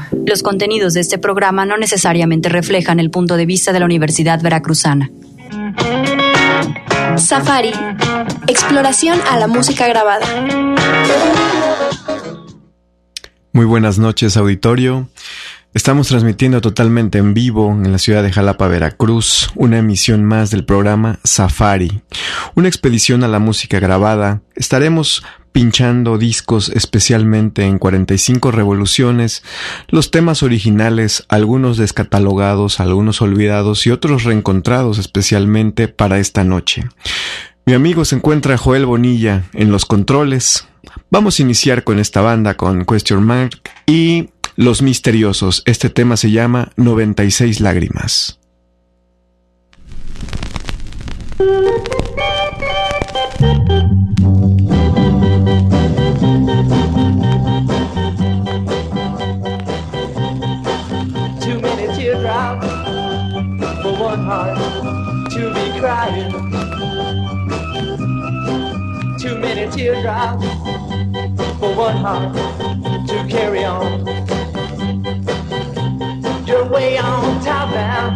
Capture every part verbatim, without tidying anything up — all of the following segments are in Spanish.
Los contenidos de este programa no necesariamente reflejan el punto de vista de la Universidad Veracruzana. Safari. Exploración a la música grabada. Muy buenas noches, auditorio. Estamos transmitiendo totalmente en vivo en la ciudad de Jalapa, Veracruz, una emisión más del programa Safari, una expedición a la música grabada. Estaremos pinchando discos especialmente en cuarenta y cinco revoluciones, los temas originales, algunos descatalogados, algunos olvidados y otros reencontrados especialmente para esta noche. Mi amigo se encuentra Joel Bonilla en los controles. Vamos a iniciar con esta banda, con Question Mark y Los Misteriosos. Este tema se llama noventa y seis lágrimas. Too many teardrops for one heart to be crying. Too many teardrops for one heart to carry on. You're way on top now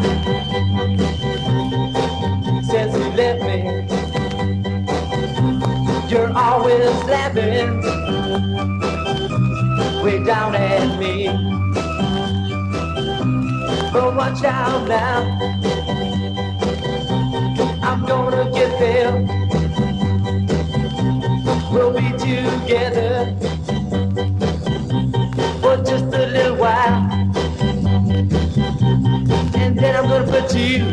since you left me. You're always laughing way down at me. But watch out now, I'm gonna get there. We'll be together for just a little while, and then I'm gonna put you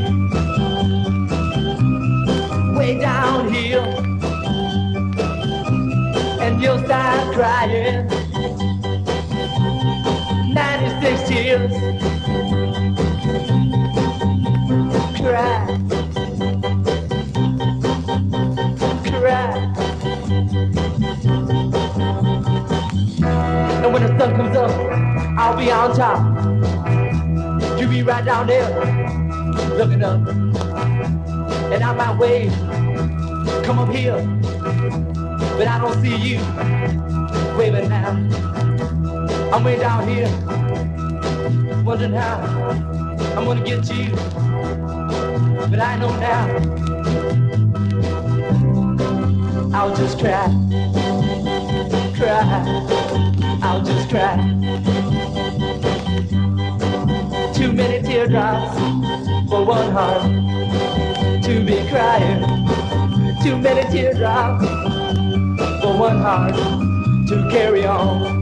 way down here, and you'll start crying. ninety-six tears. Cry, cry. And when the sun comes up, I'll be on top. You be right down there, looking up. And I might wave, come up here, but I don't see you waving now. I'm way down here, wondering how I'm gonna get to you, but I know now I'll just cry, cry, I'll just cry. Too many teardrops for one heart to be crying. Too many teardrops for one heart to carry on.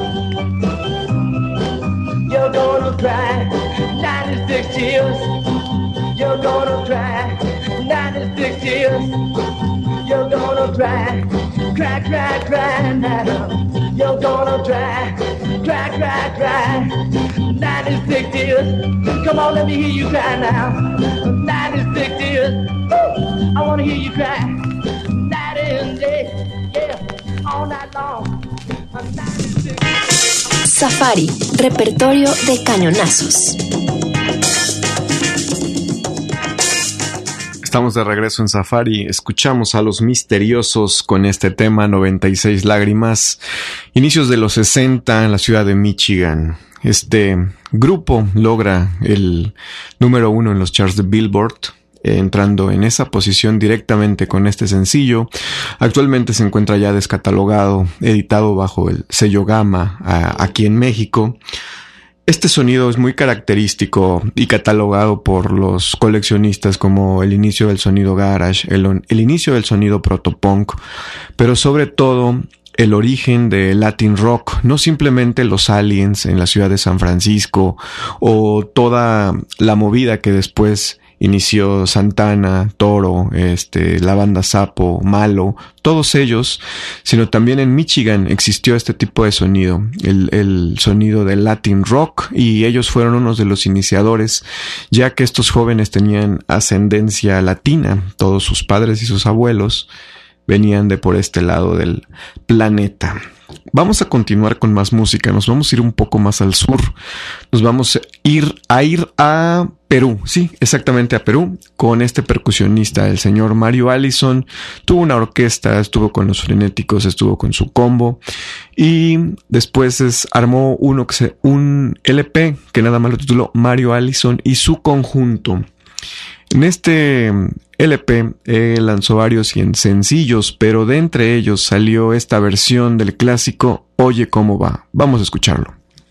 You're gonna cry ninety-six tears. You're gonna cry ninety-six tears. You're gonna cry, cry, cry, cry now. You're gonna cry, cry, cry, cry. ninety-six tears. Come on, let me hear you cry now. ninety-six tears. Woo! I wanna hear you cry. Night and day, yeah, all night long. ninety-six. Safari, repertorio de cañonazos. Estamos de regreso en Safari. Escuchamos a Los Misteriosos con este tema noventa y seis lágrimas. Inicios de los sesenta en la ciudad de Michigan. Este grupo logra el número uno en los charts de Billboard, entrando en esa posición directamente con este sencillo. Actualmente se encuentra ya descatalogado, editado bajo el sello Gamma a, aquí en México. Este sonido es muy característico y catalogado por los coleccionistas como el inicio del sonido garage, el, el inicio del sonido protopunk, pero sobre todo el origen de Latin rock, no simplemente los Aliens en la ciudad de San Francisco o toda la movida que después inició Santana, Toro, este, la banda Sapo, Malo, todos ellos, sino también en Michigan existió este tipo de sonido, el, el sonido del Latin rock, y ellos fueron unos de los iniciadores, ya que estos jóvenes tenían ascendencia latina, todos sus padres y sus abuelos venían de por este lado del planeta. Vamos a continuar con más música, nos vamos a ir un poco más al sur, nos vamos a ir a ir a Perú, sí, exactamente a Perú, con este percusionista, el señor Mario Allison. Tuvo una orquesta, estuvo con los Frenéticos, estuvo con su combo, y después es, armó uno que se, un L P que nada más lo tituló Mario Allison y su conjunto. En este L P eh, lanzó varios sencillos, pero de entre ellos salió esta versión del clásico Oye Cómo Va. Vamos a escucharlo.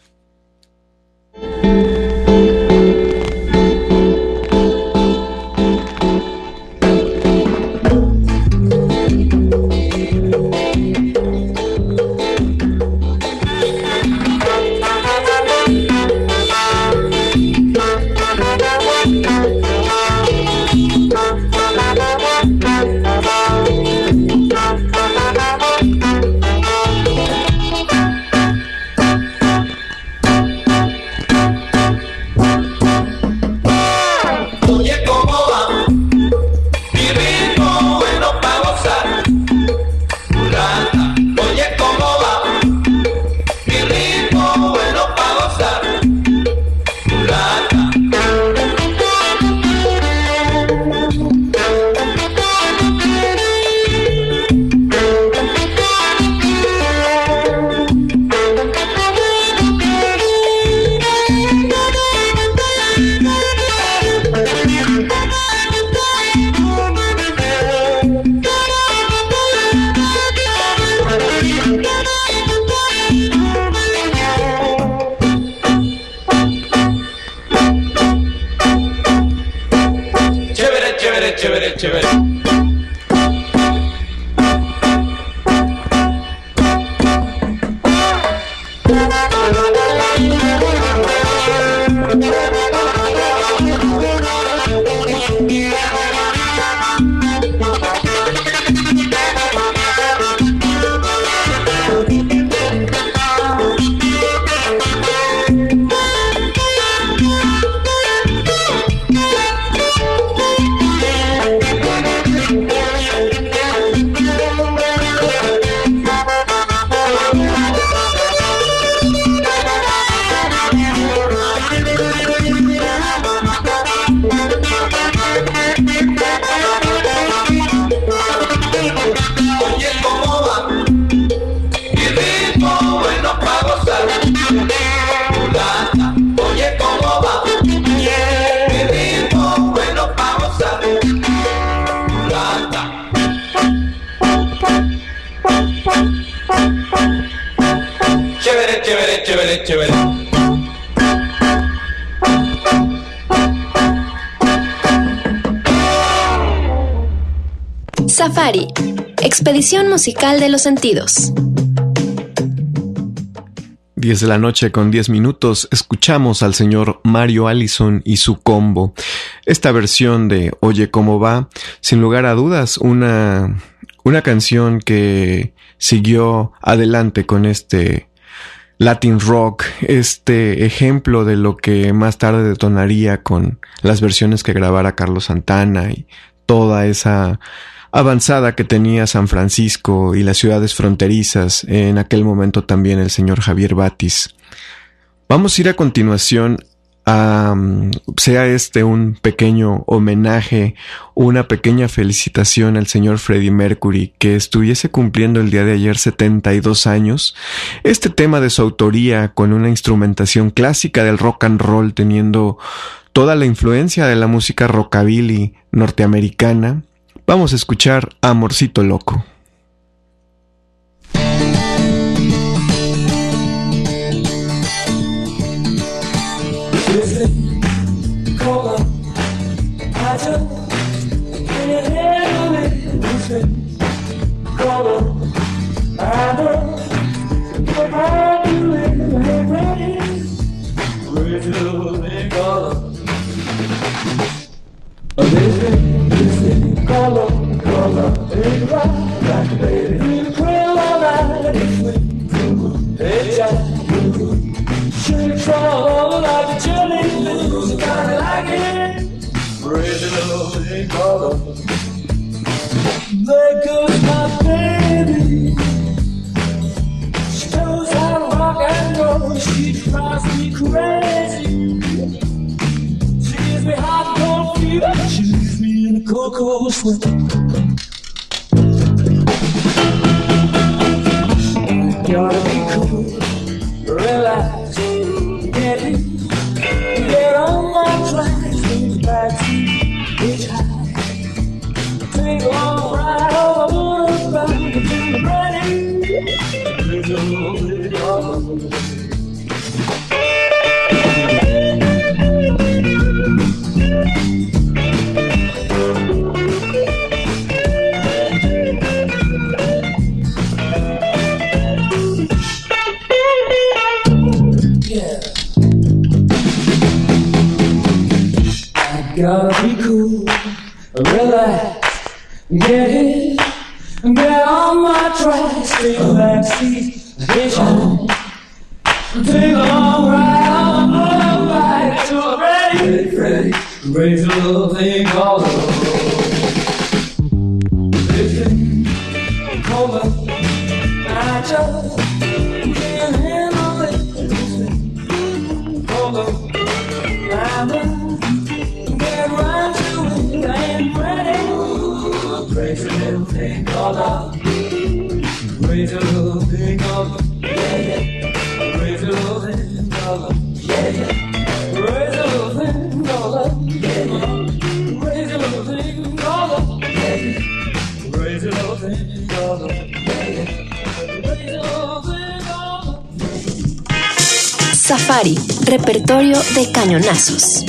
Safari, expedición musical de los sentidos. diez de la noche con diez minutos, escuchamos al señor Mario Allison y su combo. Esta versión de Oye Cómo Va, sin lugar a dudas, una, una canción que siguió adelante con este Latin rock, este ejemplo de lo que más tarde detonaría con las versiones que grabara Carlos Santana y toda esa avanzada que tenía San Francisco y las ciudades fronterizas, en aquel momento también el señor Javier Batis. Vamos a ir a continuación a, sea este un pequeño homenaje, una pequeña felicitación al señor Freddie Mercury, que estuviese cumpliendo el día de ayer setenta y dos años. Este tema de su autoría, con una instrumentación clásica del rock and roll, teniendo toda la influencia de la música rockabilly norteamericana. Vamos a escuchar Amorcito Loco. Color, color, take a ride, like a baby. Feel the thrill all night, it's sweet. Hey, child, shake strong like a jelly. You kinda like it. Crazy love, take color. There goes my baby. She knows how to rock and roll. She drives me crazy. She gives me hot cold fever. She leaves me in a cold, cold sweat. Gotta be cool, relax, get in, get on my tracks, lean back, hitch high, take a long ride over the motorbike until the ready, there's a little bit of gotta be cool, relax, get in, get on my tracks, take a backseat, hitchhike, take a long ride on the motorbike till I'm ready, ready, ready, raise a little thing called love. Lifting, cold, I just can't handle it. Lifting, cold, I'm in. Run to it, I am ready. Raise a little thing called love. Raise a little thing called love. Yeah, yeah. Raise a little thing called love. Yeah, yeah. Raise a little thing called love. Yeah, yeah. Raise a little thing called love. Yeah, yeah. Raise a little thing called love. Yeah, yeah. Raise a little thing called love. Safari, repertorio de cañonazos.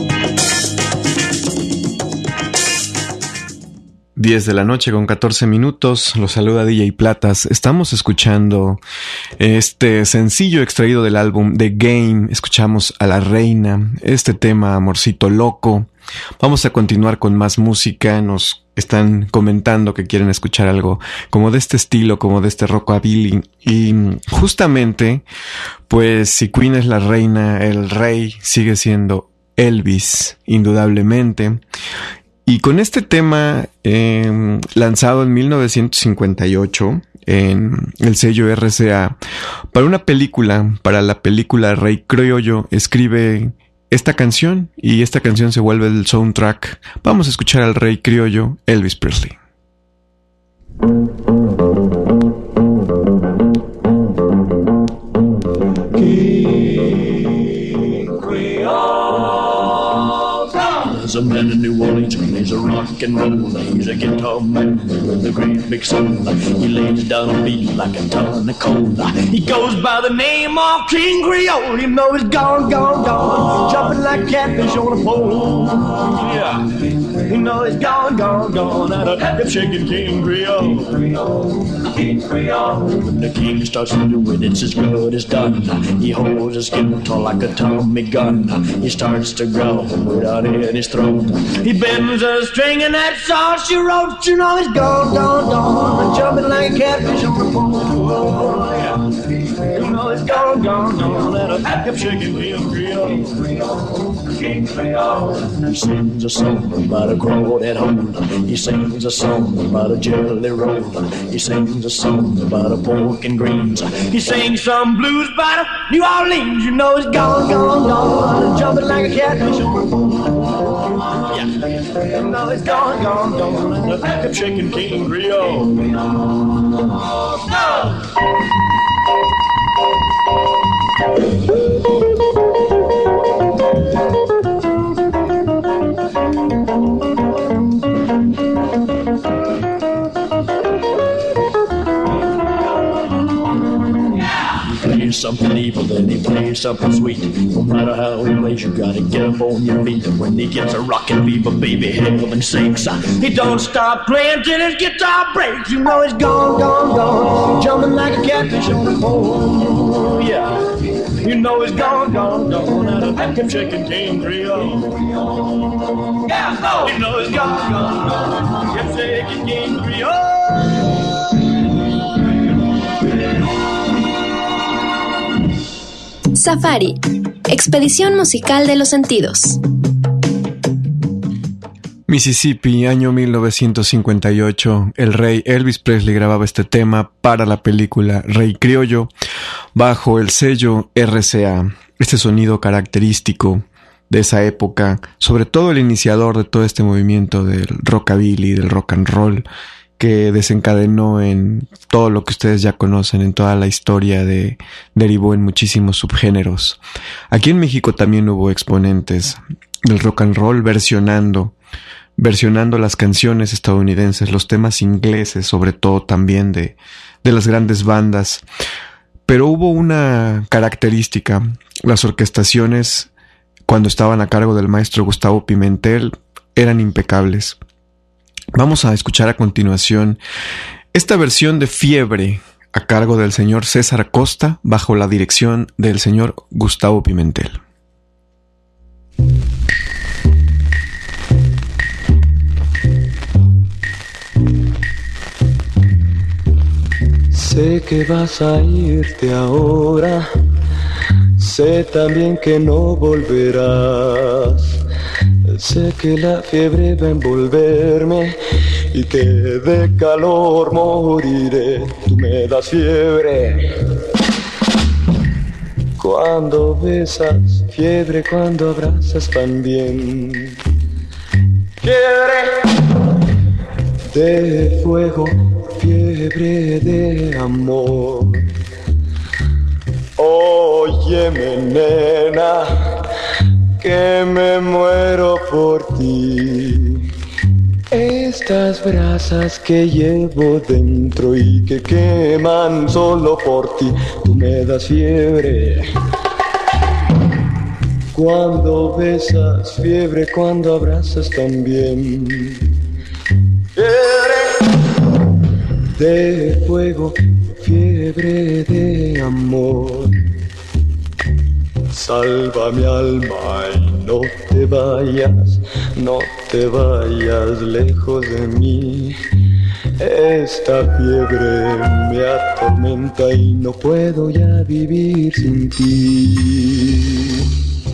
diez de la noche con catorce minutos, los saluda D J Platas. Estamos escuchando este sencillo extraído del álbum The Game. Escuchamos a La Reina, este tema Amorcito Loco. Vamos a continuar con más música. Nos están comentando que quieren escuchar algo como de este estilo, como de este rockabilly. Y justamente, pues si Queen es la reina, el rey sigue siendo Elvis, indudablemente. Y con este tema eh, lanzado en mil novecientos cincuenta y ocho en el sello R C A para una película, para la película Rey Criollo, escribe esta canción y esta canción se vuelve el soundtrack. Vamos a escuchar al Rey Criollo, Elvis Presley. There's a man in New Orleans, he's a rock and roller, he's a guitar man with a great big soul. He lays down a beat like a ton of coal. He goes by the name of King Creole. You know he's gone, gone, gone, jumping like catfish on a pole. Yeah, you know he's gone, gone, gone, at a hip shaking King Creole. King Creole. When the king starts to do it, it's as good as done. He holds his guitar like a Tommy gun. He starts to growl without any throat. He bends a string and that sauce you wrote, you know he's gone, gone, gone, jumping like a catfish on the pole. Yeah. You know he's gone, gone, gone, at a hip shaking King Creole. King Creole. He sings a song about a crawdad hole. He sings a song about a jelly roll. He sings a song about a pork and greens. He sings some blues about a New Orleans. You know he's gone, gone, gone, jumping like a catfish on the pole. Yeah, you know he's gone, gone, gone, and the hip shaking King Creole. No! Something evil, then he plays something sweet. No matter how he plays, you gotta get up on your feet. And when he gets a rockin' fever, baby, heaven sinks. He don't stop playing till his guitar breaks. You know he's gone, gone, gone, jumping like a catfish on the pole. Yeah, you know he's gone, gone, gone, out of that chicken King Creole. Yeah, no, you know he's gone, gone, gone, hip shaking King Creole. Safari, expedición musical de los sentidos. Mississippi, año mil novecientos cincuenta y ocho, el rey Elvis Presley grababa este tema para la película Rey Criollo bajo el sello R C A. Este sonido característico de esa época, sobre todo el iniciador de todo este movimiento del rockabilly, del rock and roll, que desencadenó en todo lo que ustedes ya conocen, en toda la historia, de derivó en muchísimos subgéneros. Aquí en México también hubo exponentes del rock and roll versionando versionando las canciones estadounidenses, los temas ingleses, sobre todo también de, de las grandes bandas. Pero hubo una característica: las orquestaciones, cuando estaban a cargo del maestro Gustavo Pimentel, eran impecables. Vamos a escuchar a continuación esta versión de Fiebre a cargo del señor César Costa bajo la dirección del señor Gustavo Pimentel. Sé que vas a irte ahora, sé también que no volverás. Sé que la fiebre va a envolverme y que de calor moriré. Tú me das fiebre cuando besas, fiebre cuando abrazas también. Fiebre de fuego, fiebre de amor. Óyeme, nena, que me muero por ti. Estas brasas que llevo dentro y que queman solo por ti. Tú me das fiebre cuando besas, fiebre cuando abrazas también. Fiebre de fuego, fiebre de amor. Salva mi alma y no te vayas, no te vayas lejos de mí. Esta fiebre me atormenta y no puedo ya vivir sin ti.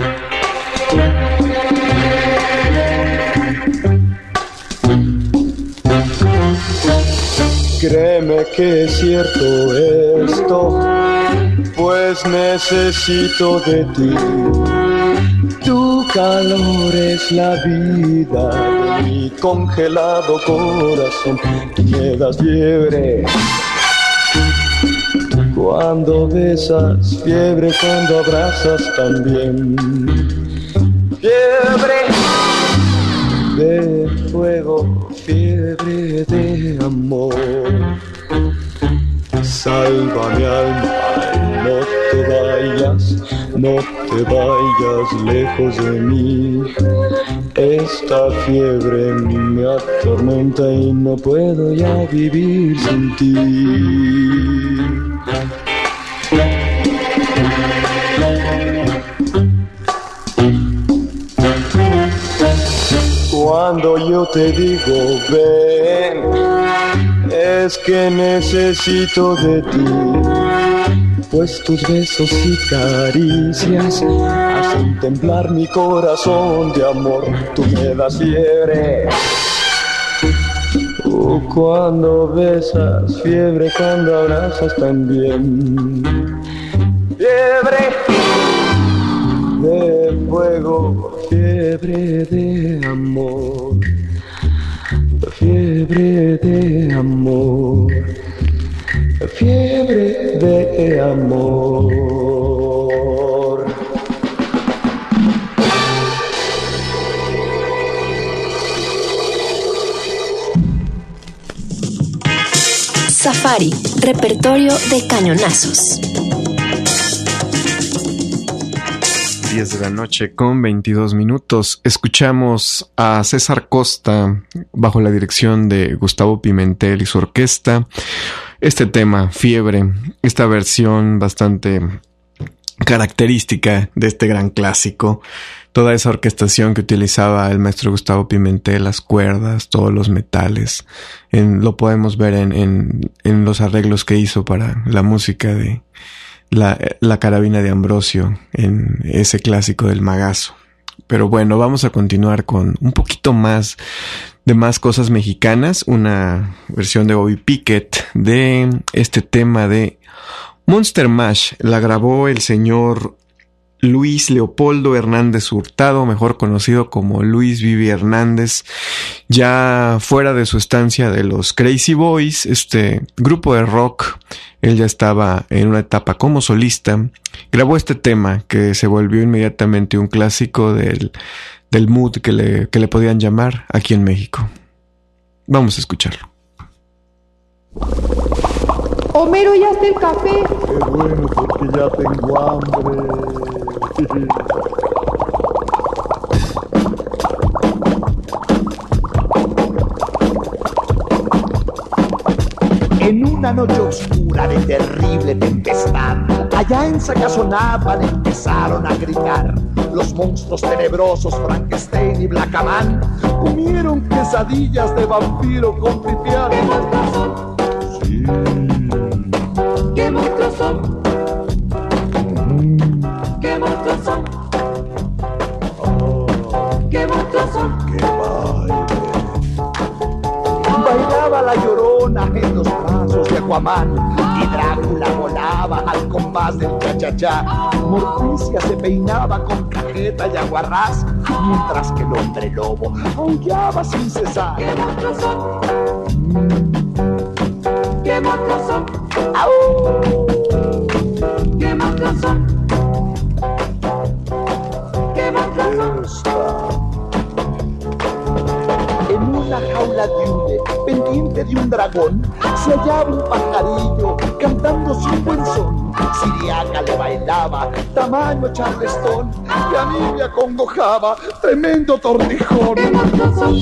Créeme que es cierto esto, pues necesito de ti. Tu calor es la vida de mi congelado corazón. Tú me das fiebre cuando besas, fiebre cuando abrazas también. Fiebre de fuego, fiebre de amor. Salva mi alma y no te vayas, no te vayas lejos de mí. Esta fiebre me atormenta y no puedo ya vivir sin ti. Cuando yo te digo ven, es que necesito de ti, pues tus besos y caricias hacen temblar mi corazón de amor. Tú me das fiebre oh, cuando besas, fiebre cuando abrazas también. Fiebre de fuego, fiebre de amor, fiebre de amor, fiebre de amor. Safari, repertorio de cañonazos. diez de la noche con veintidós minutos. Escuchamos a César Costa bajo la dirección de Gustavo Pimentel y su orquesta. Este tema, Fiebre, esta versión bastante característica de este gran clásico. Toda esa orquestación que utilizaba el maestro Gustavo Pimentel, las cuerdas, todos los metales, en, lo podemos ver en, en, en los arreglos que hizo para la música de La, la carabina de Ambrosio, en ese clásico del Magazo. Pero bueno, vamos a continuar con un poquito más de más cosas mexicanas. Una versión de Bobby Pickett de este tema de Monster Mash. La grabó el señor Luis Leopoldo Hernández Hurtado, mejor conocido como Luis Vivi Hernández, ya fuera de su estancia de los Crazy Boys, este grupo de rock. Él ya estaba en una etapa como solista. Grabó este tema que se volvió inmediatamente un clásico del, del mood que le, que le podían llamar aquí en México. Vamos a escucharlo. Homero, ¿ya está el café? Qué bueno, porque ya tengo hambre. En una noche oscura de terrible tempestad, allá en Sacazonapan empezaron a gritar. Los monstruos tenebrosos Frankenstein y Blackaman comieron quesadillas de vampiro con pipián. ¿Qué monstruos son? Sí. ¿Qué monstruos son? ¿Qué monstruos son? ¿Qué monstruos son? ¡Qué baile! Bailaba la Llorona en los brazos de Aquaman y Drácula volaba al compás del cha-cha-cha. Morticia se peinaba con cajeta y aguarrás, mientras que el hombre lobo aullaba sin cesar. ¿Qué monstruos son? ¿Qué monstruos son? ¡Au! ¿Qué monstruos son? ¿Qué monstruos son? Esta. En una jaula de hule, pendiente de un dragón, se hallaba un pajarillo cantando sin buen son. Siriaca le bailaba, tamaño charleston, y a mí me acongojaba, tremendo tortijón. ¿Qué monstruos son?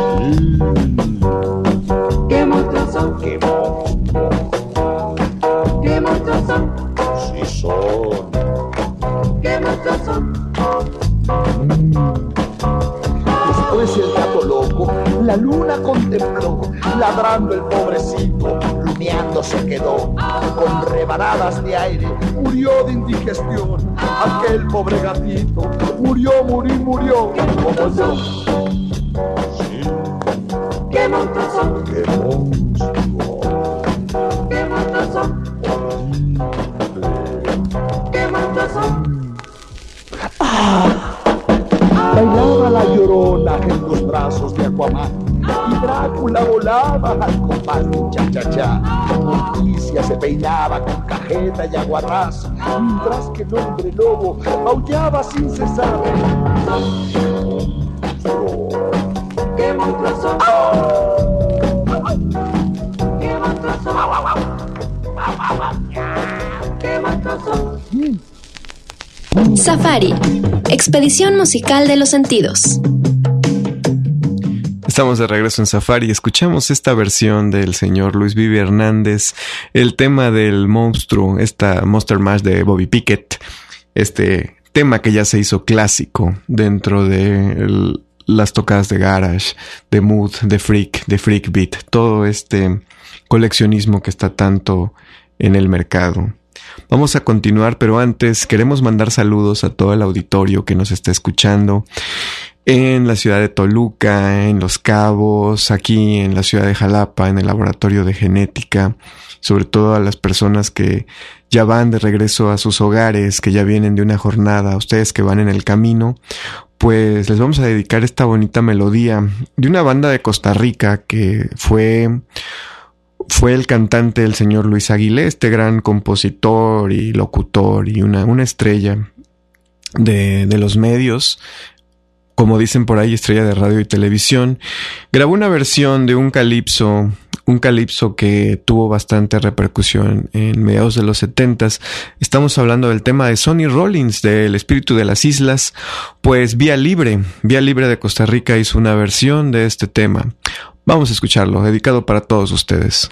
¿Qué monstruos son? ¡Qué monstruo! ¿Qué monstruos son? Sí son. ¿Qué monstruos son? Después el gato loco, la luna contempló, ladrando el pobrecito, luneando se quedó. Con rebanadas de aire, murió de indigestión. Aquel pobre gatito, murió, murió, murió, como yo. Sí. ¿Qué monstruos son? ¡Qué monstruo! ¿Qué monstruos son? ¿Qué monstruos son? Bailaba la Llorona en los brazos de Aquaman y Drácula volaba al compás de un cha-cha-cha. Morticia se peinaba con cajeta y aguarrás, mientras que el hombre lobo aullaba sin cesar. ¿Qué monstruos son? ¿Qué monstruos son? ¿Qué monstruos son? Safari, expedición musical de los sentidos. Estamos de regreso en Safari y escuchamos esta versión del señor Luis Vivi Hernández, el tema del monstruo, esta Monster Mash de Bobby Pickett, este tema que ya se hizo clásico dentro de el, las tocadas de garage, de mood, de freak, de freak beat, todo este coleccionismo que está tanto en el mercado. Vamos a continuar, pero antes queremos mandar saludos a todo el auditorio que nos está escuchando en la ciudad de Toluca, en Los Cabos, aquí en la ciudad de Jalapa, en el laboratorio de genética, sobre todo a las personas que ya van de regreso a sus hogares, que ya vienen de una jornada, a ustedes que van en el camino, pues les vamos a dedicar esta bonita melodía de una banda de Costa Rica que fue... Fue el cantante el señor Luis Aguilé, este gran compositor y locutor y una, una estrella de, de los medios, como dicen por ahí, estrella de radio y televisión. Grabó una versión de un calipso, un calipso que tuvo bastante repercusión en mediados de los setentas. Estamos hablando del tema de Sonny Rollins, del Espíritu de las Islas. Pues Vía Libre, Vía Libre de Costa Rica hizo una versión de este tema. Vamos a escucharlo, dedicado para todos ustedes.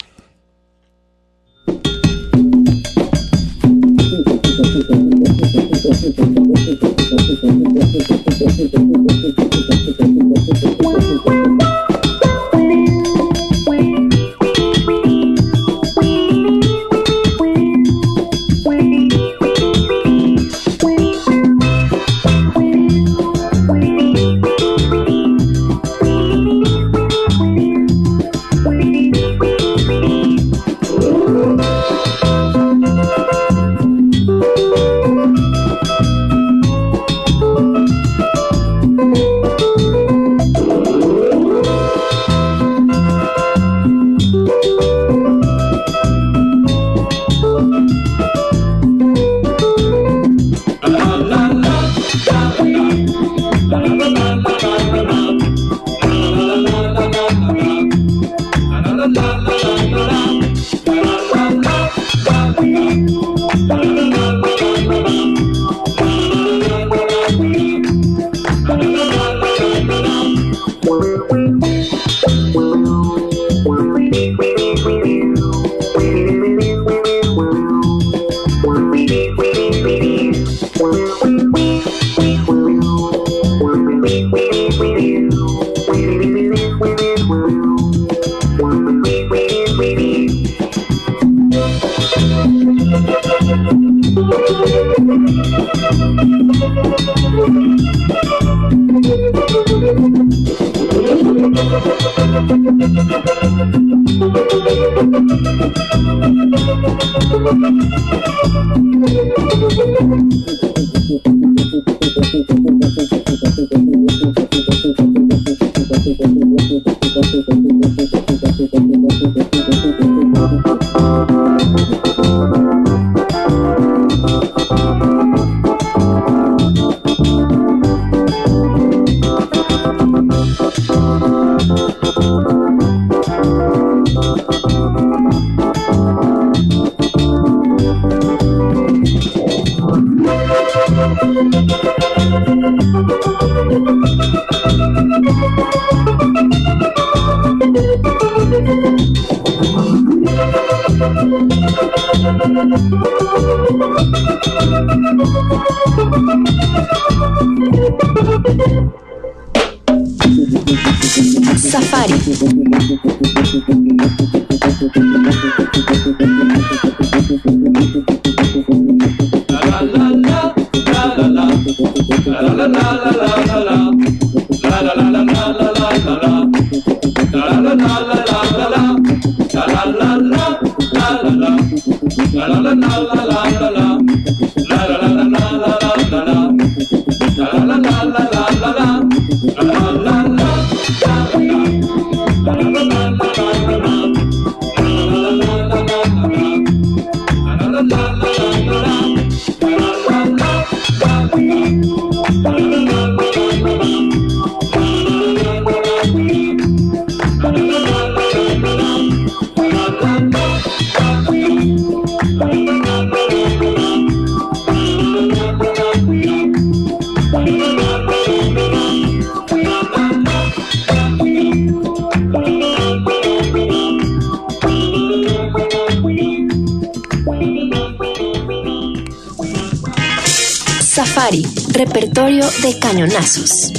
Safari. Safari, repertorio de cañonazos.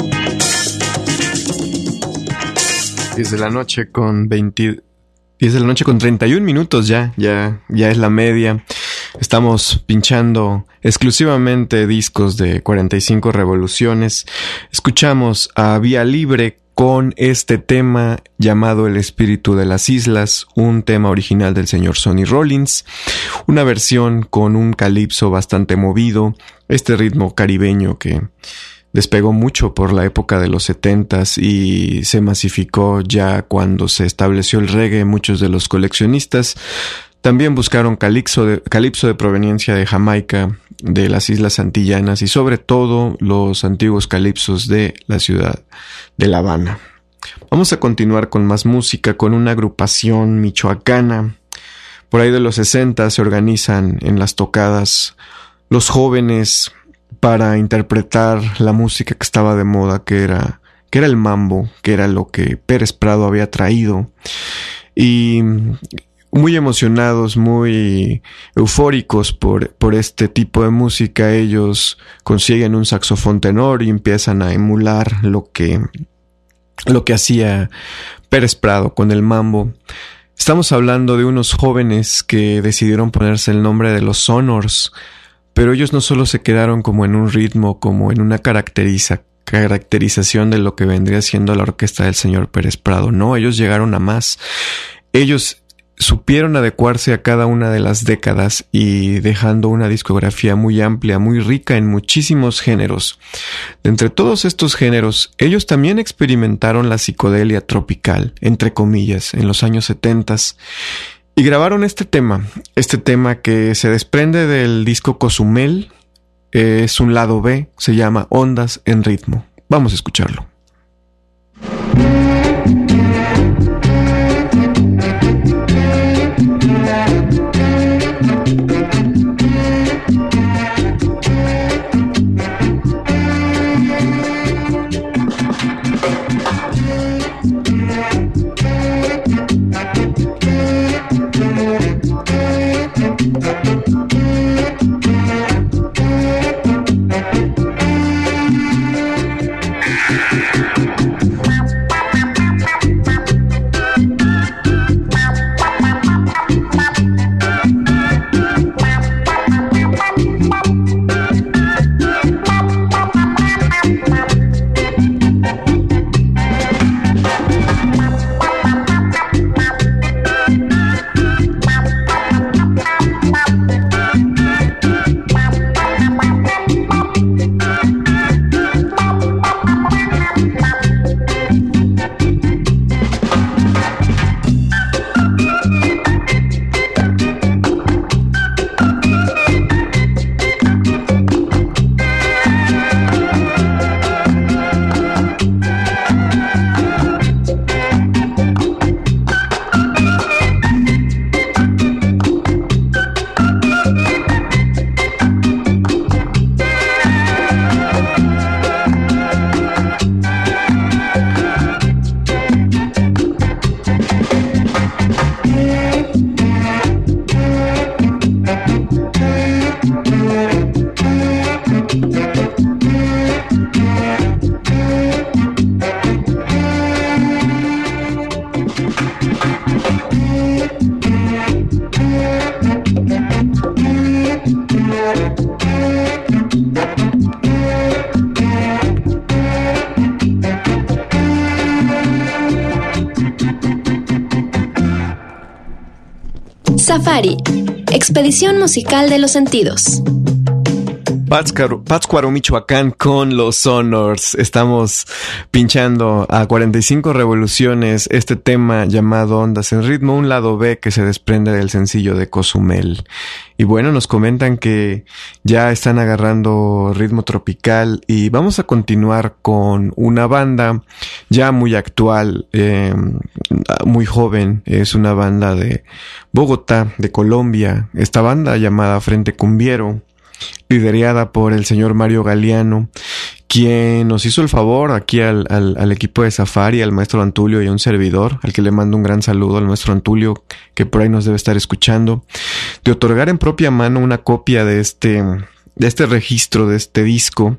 diez de la noche con veinte, diez de la noche con treinta y un minutos ya, ya, ya es la media. Estamos pinchando exclusivamente discos de cuarenta y cinco revoluciones. Escuchamos a Vía Libre con este tema llamado El Espíritu de las Islas, un tema original del señor Sonny Rollins, una versión con un calipso bastante movido, este ritmo caribeño que despegó mucho por la época de los setentas y se masificó ya cuando se estableció el reggae. Muchos de los coleccionistas también buscaron calipso de, calipso de proveniencia de Jamaica, de las Islas Antillanas y sobre todo los antiguos calipsos de la ciudad de La Habana. Vamos a continuar con más música, con una agrupación michoacana. Por ahí de los sesenta se organizan en las tocadas los jóvenes para interpretar la música que estaba de moda, que era, que era el mambo, que era lo que Pérez Prado había traído. Y muy emocionados, muy eufóricos por, por este tipo de música, ellos consiguen un saxofón tenor y empiezan a emular lo que, lo que hacía Pérez Prado con el mambo. Estamos hablando de unos jóvenes que decidieron ponerse el nombre de los Sonors, pero ellos no solo se quedaron como en un ritmo, como en una caracteriza, caracterización de lo que vendría siendo la orquesta del señor Pérez Prado. No, ellos llegaron a más. Ellos supieron adecuarse a cada una de las décadas y dejando una discografía muy amplia, muy rica en muchísimos géneros. De entre todos estos géneros, ellos también experimentaron la psicodelia tropical, entre comillas, en los años setentas, y grabaron este tema, este tema que se desprende del disco Cozumel, eh, es un lado B, se llama Ondas en Ritmo. Vamos a escucharlo. Safari, expedición musical de los sentidos. Pátzcuaro, Michoacán con los Honors. Estamos pinchando a cuarenta y cinco revoluciones este tema llamado Ondas en Ritmo, un lado B que se desprende del sencillo de Cozumel. Y bueno, nos comentan que ya están agarrando ritmo tropical y vamos a continuar con una banda ya muy actual, eh, muy joven. Es una banda de Bogotá, de Colombia. Esta banda llamada Frente Cumbiero, liderada por el señor Mario Galeano, quien nos hizo el favor aquí al, al, al equipo de Safari, al maestro Antulio y a un servidor, al que le mando un gran saludo al maestro Antulio, que por ahí nos debe estar escuchando, de otorgar en propia mano una copia de este, de este registro, de este disco,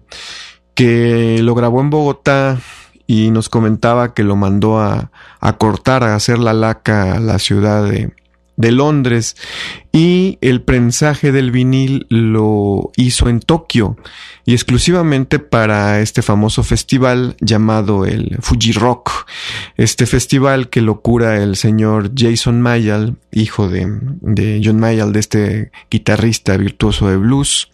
que lo grabó en Bogotá y nos comentaba que lo mandó a, a cortar, a hacer la laca a la ciudad de de Londres, y el prensaje del vinil lo hizo en Tokio y exclusivamente para este famoso festival llamado el Fuji Rock, este festival que lo cura el señor Jason Mayall, hijo de, de John Mayall, de este guitarrista virtuoso de blues,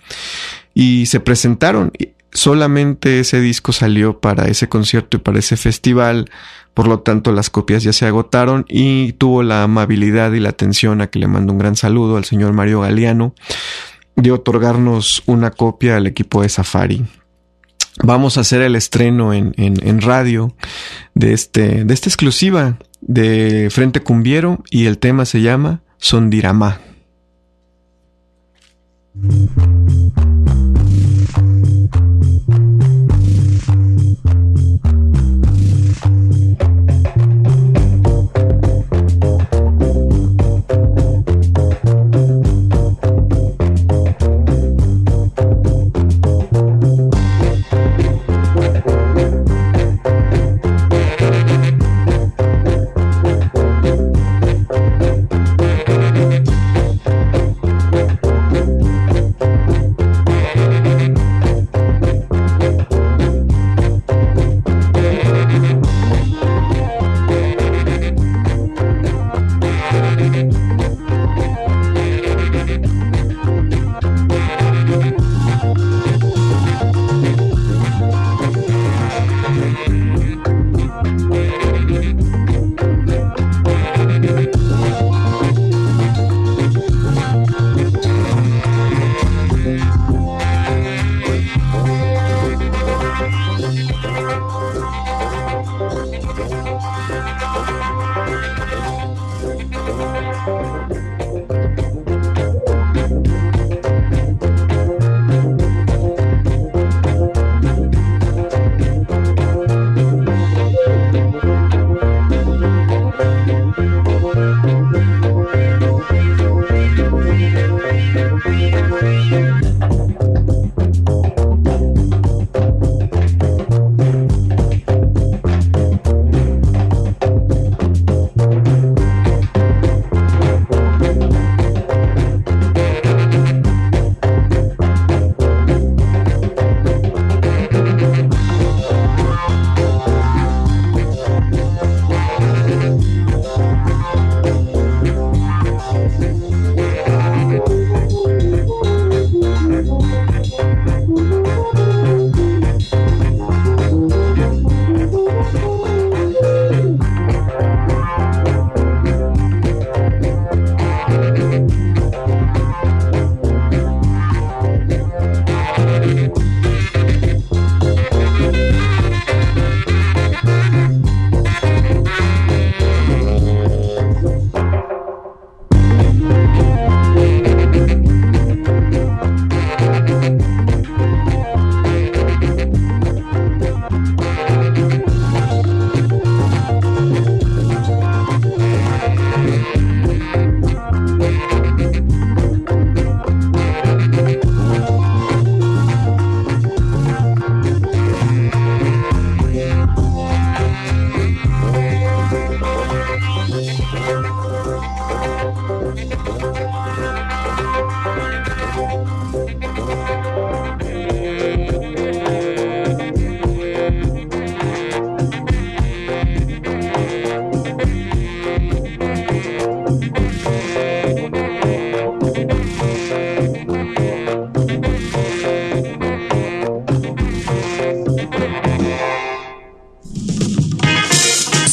y se presentaron. Solamente ese disco salió para ese concierto y para ese festival, por lo tanto las copias ya se agotaron, y tuvo la amabilidad y la atención, a que le mando un gran saludo al señor Mario Galeano, de otorgarnos una copia al equipo de Safari. Vamos a hacer el estreno en, en, en radio de este, de esta exclusiva de Frente Cumbiero, y el tema se llama Sondiramá. Thank you.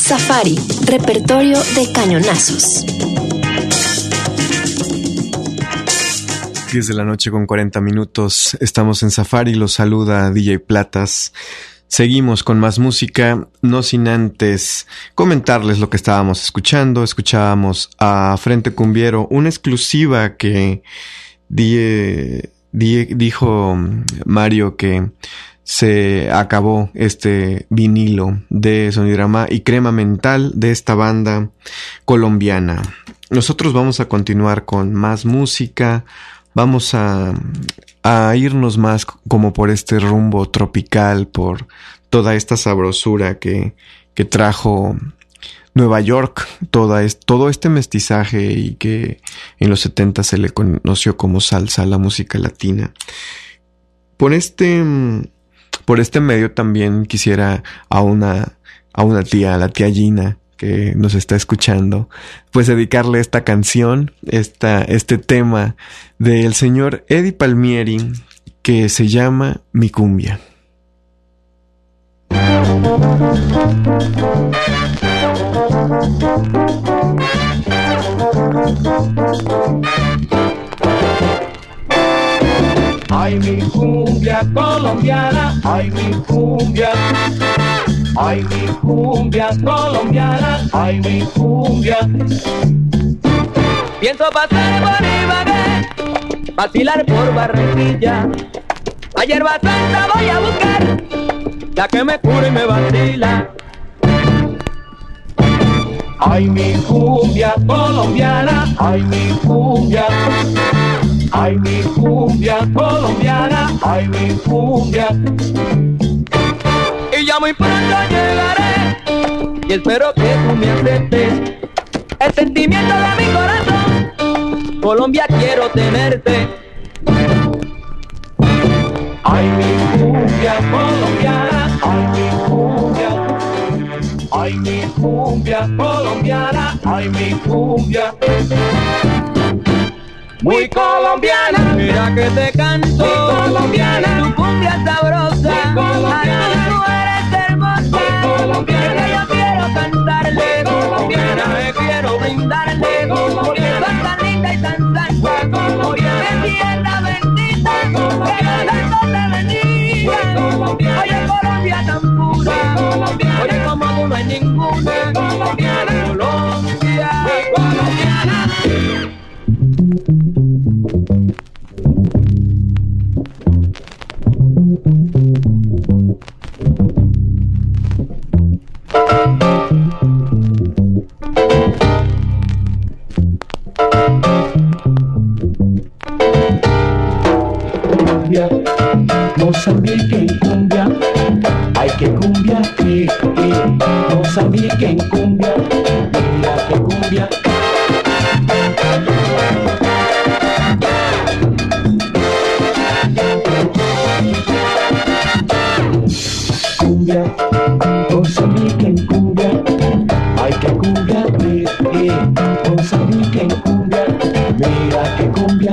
Safari, repertorio de cañonazos. diez de la noche con cuarenta minutos. Estamos en Safari, los saluda D J Platas. Seguimos con más música, no sin antes comentarles lo que estábamos escuchando. Escuchábamos a Frente Cumbiero, una exclusiva que di, di, dijo Mario que se acabó este vinilo de Sonidrama y Crema Mental de esta banda colombiana. Nosotros vamos a continuar con más música. Vamos a, a irnos más como por este rumbo tropical, por toda esta sabrosura que, que trajo Nueva York, toda es, todo este mestizaje y que en los setenta se le conoció como salsa, la música latina. Por este, por este medio también quisiera a una, a una tía, a la tía Gina, que nos está escuchando, pues dedicarle esta canción, esta, este tema del señor Eddie Palmieri, que se llama Mi Cumbia. Ay, mi cumbia colombiana, ay, mi cumbia. Ay, mi cumbia colombiana, ay, mi cumbia. Pienso pasar por Ibagué, vacilar por Barranquilla. A Hierba Santa voy a buscar la que me cura y me vacila. Ay, mi cumbia colombiana, ay, mi cumbia. Ay, mi cumbia colombiana, ay, mi cumbia. Y ya muy pronto llegaré y espero que tú me aceptes el sentimiento de mi corazón. Colombia, quiero tenerte. Ay, mi cumbia colombiana, ay, mi cumbia. Ay, mi cumbia colombiana, ay, mi cumbia. Muy colombiana, mira que te canto. Muy colombiana, tu cumbia sabrosa. Ay, tú eres hermosa. Muy colombiana, que yo quiero cantarle. Colombiana, me quiero brindarle. Porque son tan linda y tan santa. Oye, mi tierra bendita, que tanto te bendiga. Oye, Colombia tan pura. Oye, como tú no hay ninguna. Colombiana, Colombia, colombiana. Mozambique en cumbia, ay que cumbia, que, que, Mozambique en cumbia, mira que cumbia. Cumbia, Mozambique en cumbia, ay que cumbia, que, que, Mozambique en cumbia, mira que cumbia.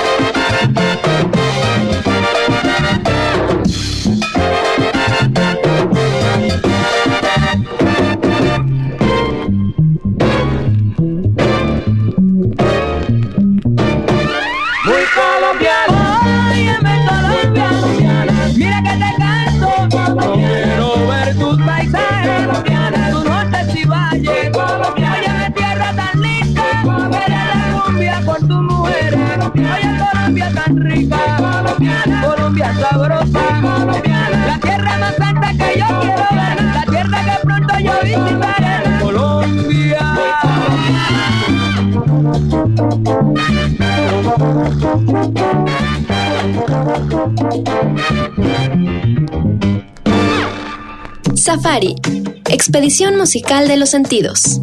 Tan rica, Colombia sabrosa, la tierra más santa que yo quiero ver, la tierra que pronto yo visitaré, Colombia. Safari, expedición musical de los sentidos.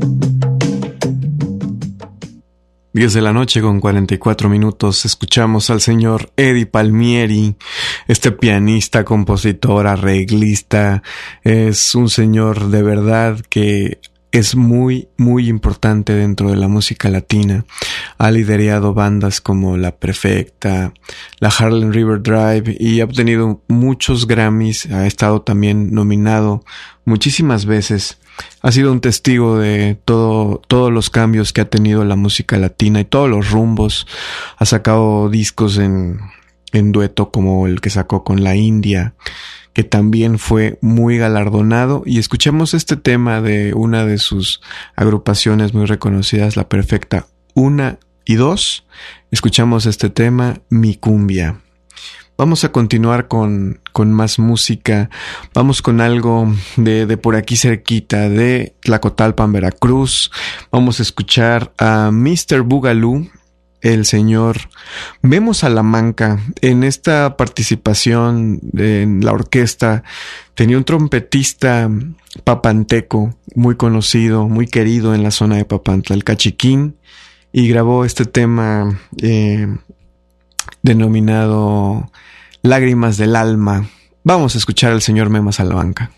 diez de la noche con cuarenta y cuatro minutos. Escuchamos al señor Eddie Palmieri, este pianista, compositor, arreglista. Es un señor de verdad que es muy, muy importante dentro de la música latina. Ha liderado bandas como La Perfecta, la Harlem River Drive y ha obtenido muchos Grammys. Ha estado también nominado muchísimas veces. Ha sido un testigo de todo, todos los cambios que ha tenido la música latina y todos los rumbos. Ha sacado discos en, en dueto como el que sacó con La India, que también fue muy galardonado. Y escuchamos este tema de una de sus agrupaciones muy reconocidas, La Perfecta una y dos. Escuchamos este tema, Mi Cumbia. Vamos a continuar con, con más música. Vamos con algo de, de por aquí cerquita, de Tlacotalpan, Veracruz. Vamos a escuchar a mister Boogaloo, el señor Memo Salamanca. En esta participación en la orquesta tenía un trompetista papanteco muy conocido, muy querido en la zona de Papantla, el Cachiquín, y grabó este tema eh, denominado Lágrimas del Alma. Vamos a escuchar al señor Memo Salamanca.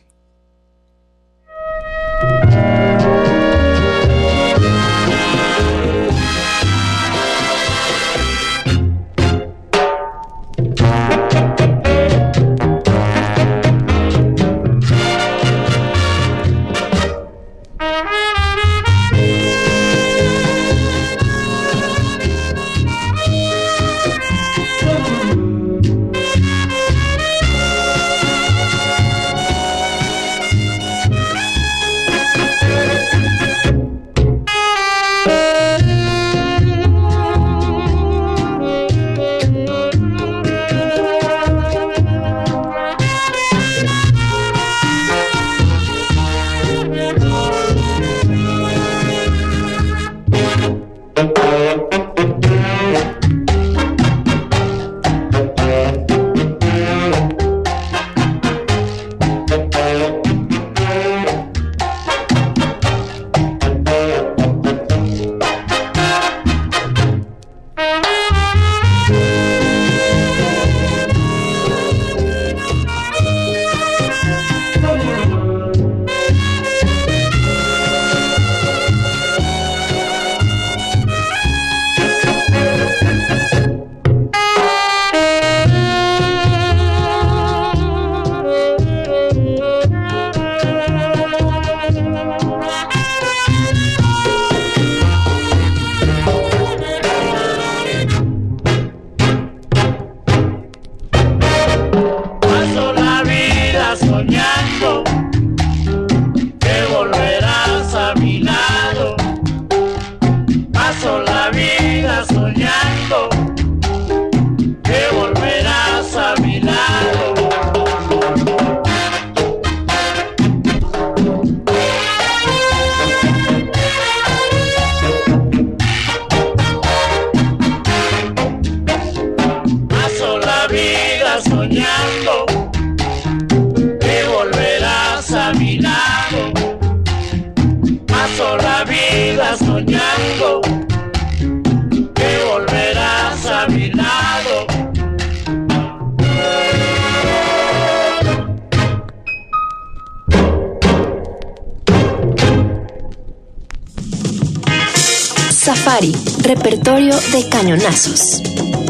Safari, repertorio de cañonazos.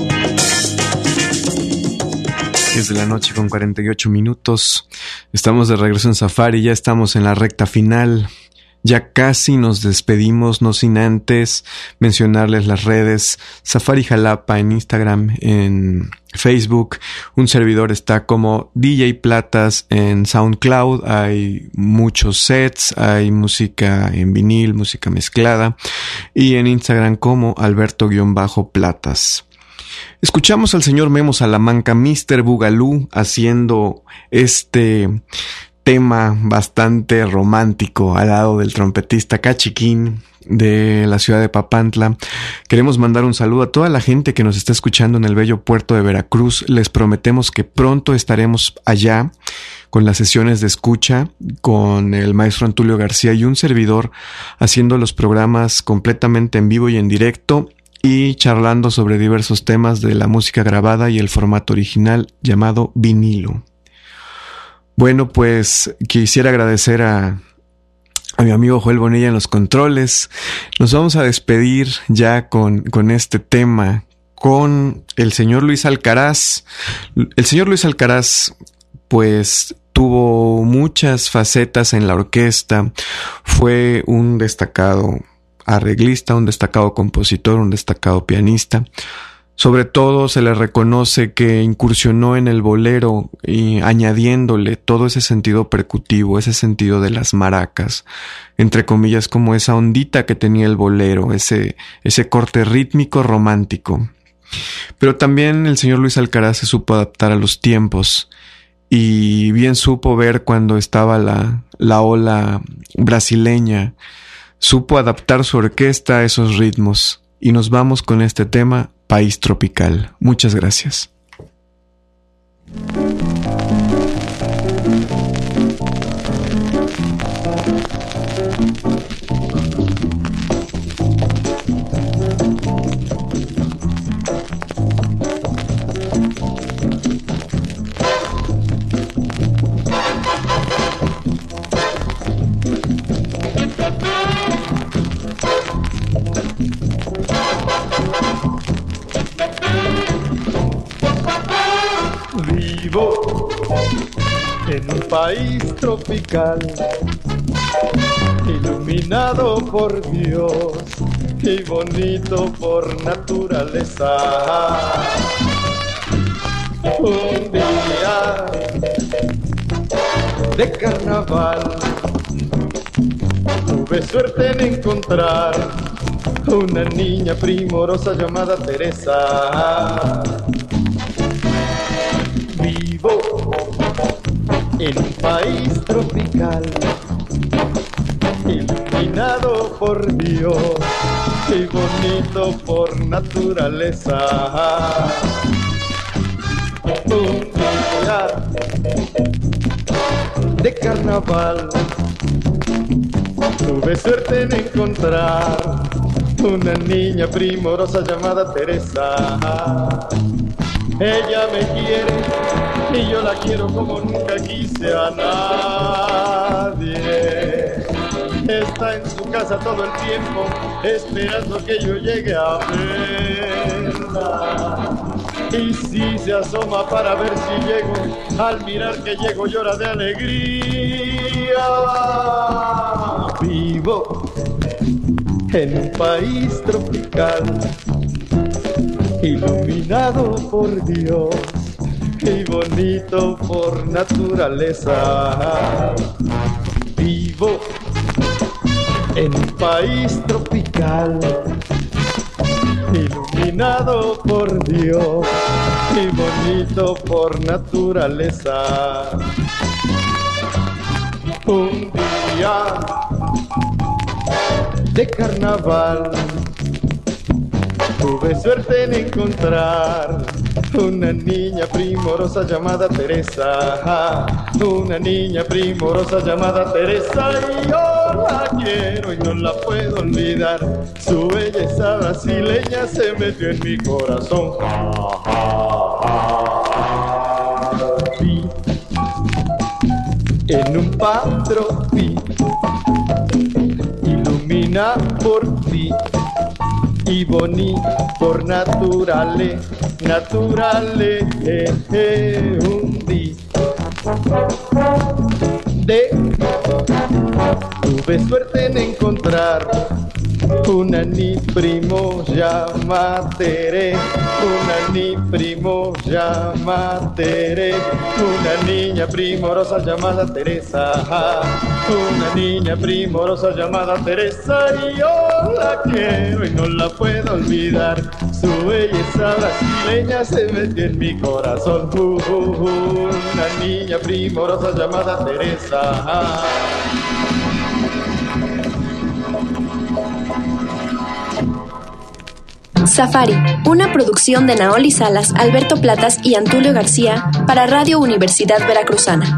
diez de la noche con cuarenta y ocho minutos. Estamos de regreso en Safari, ya estamos en la recta final. Ya casi nos despedimos, no sin antes mencionarles las redes. Safari Jalapa en Instagram, en Facebook. Un servidor está como D J Platas en SoundCloud. Hay muchos sets, hay música en vinil, música mezclada. Y en Instagram como Alberto-Platas. Escuchamos al señor Memo Salamanca, mister Boogaloo, haciendo este tema bastante romántico al lado del trompetista Cachiquín de la ciudad de Papantla. Queremos mandar un saludo a toda la gente que nos está escuchando en el bello puerto de Veracruz. Les prometemos que pronto estaremos allá con las sesiones de escucha con el maestro Antulio García y un servidor haciendo los programas completamente en vivo y en directo y charlando sobre diversos temas de la música grabada y el formato original llamado vinilo. Bueno, pues quisiera agradecer a, a mi amigo Joel Bonilla en los controles. Nos vamos a despedir ya con, con este tema, con el señor Luis Alcaraz. El señor Luis Alcaraz, pues, tuvo muchas facetas en la orquesta. Fue un destacado arreglista, un destacado compositor, un destacado pianista. Sobre todo se le reconoce que incursionó en el bolero y añadiéndole todo ese sentido percutivo, ese sentido de las maracas, entre comillas, como esa ondita que tenía el bolero, ese, ese corte rítmico romántico. Pero también el señor Luis Alcaraz se supo adaptar a los tiempos y bien supo ver cuando estaba la, la ola brasileña, supo adaptar su orquesta a esos ritmos. Y nos vamos con este tema, País Tropical. Muchas gracias. En un país tropical, iluminado por Dios y bonito por naturaleza. Un día de carnaval tuve suerte en encontrar una niña primorosa llamada Teresa. Vivo en un país tropical, iluminado por Dios y bonito por naturaleza. Un día de carnaval tuve suerte en encontrar una niña primorosa llamada Teresa. Ella me quiere y yo la quiero como nunca quise a nadie. Está en su casa todo el tiempo esperando que yo llegue a verla. Y si se asoma para ver si llego, al mirar que llego llora de alegría. Vivo en un país tropical, iluminado por Dios y bonito por naturaleza. Vivo en un país tropical, iluminado por Dios y bonito por naturaleza. Un día de carnaval tuve suerte en encontrar una niña primorosa llamada Teresa. Una niña primorosa llamada Teresa. Y yo la quiero y no la puedo olvidar. Su belleza brasileña se metió en mi corazón. Vi en un patropi, ilumina por ti y boni por naturale, naturale, eh, eh, un día de tuve suerte en encontrar una ni primo llama Tere, una ni primo llama Tere, una niña primorosa llamada Teresa, una niña primorosa llamada Teresa. Y yo la quiero y no la puedo olvidar. Su belleza brasileña se metió en mi corazón. Uh, uh, uh, una niña primorosa llamada Teresa. Safari, una producción de Naoli Salas, Alberto Platas y Antulio García para Radio Universidad Veracruzana.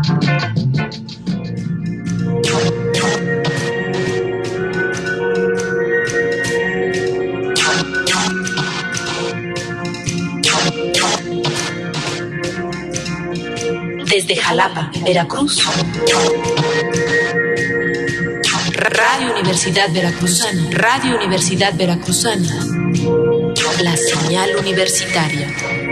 Desde Jalapa, Veracruz, Radio Universidad Veracruzana. Radio Universidad Veracruzana. La señal universitaria.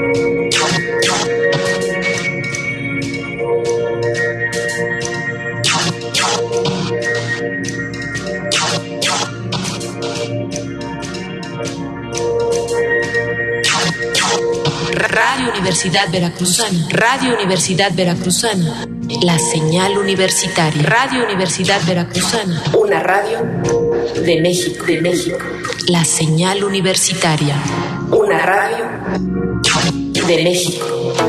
Radio Universidad Veracruzana. Radio Universidad Veracruzana. La señal universitaria. Radio Universidad Veracruzana. Una radio de México, de México. La señal universitaria. Una radio de México.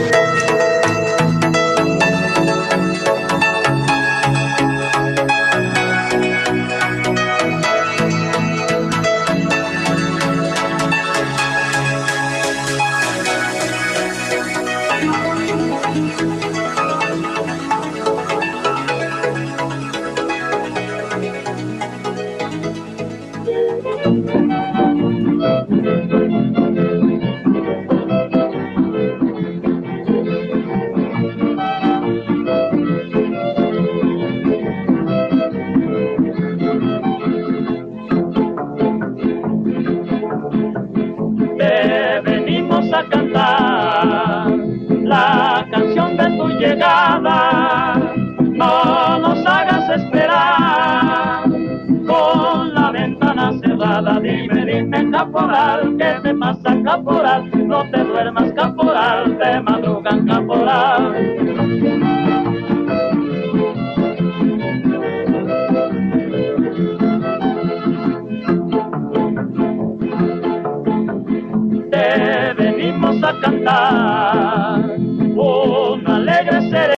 No nos hagas esperar con la ventana cerrada. Dime, dime, caporal, ¿qué te pasa, caporal? No te duermas,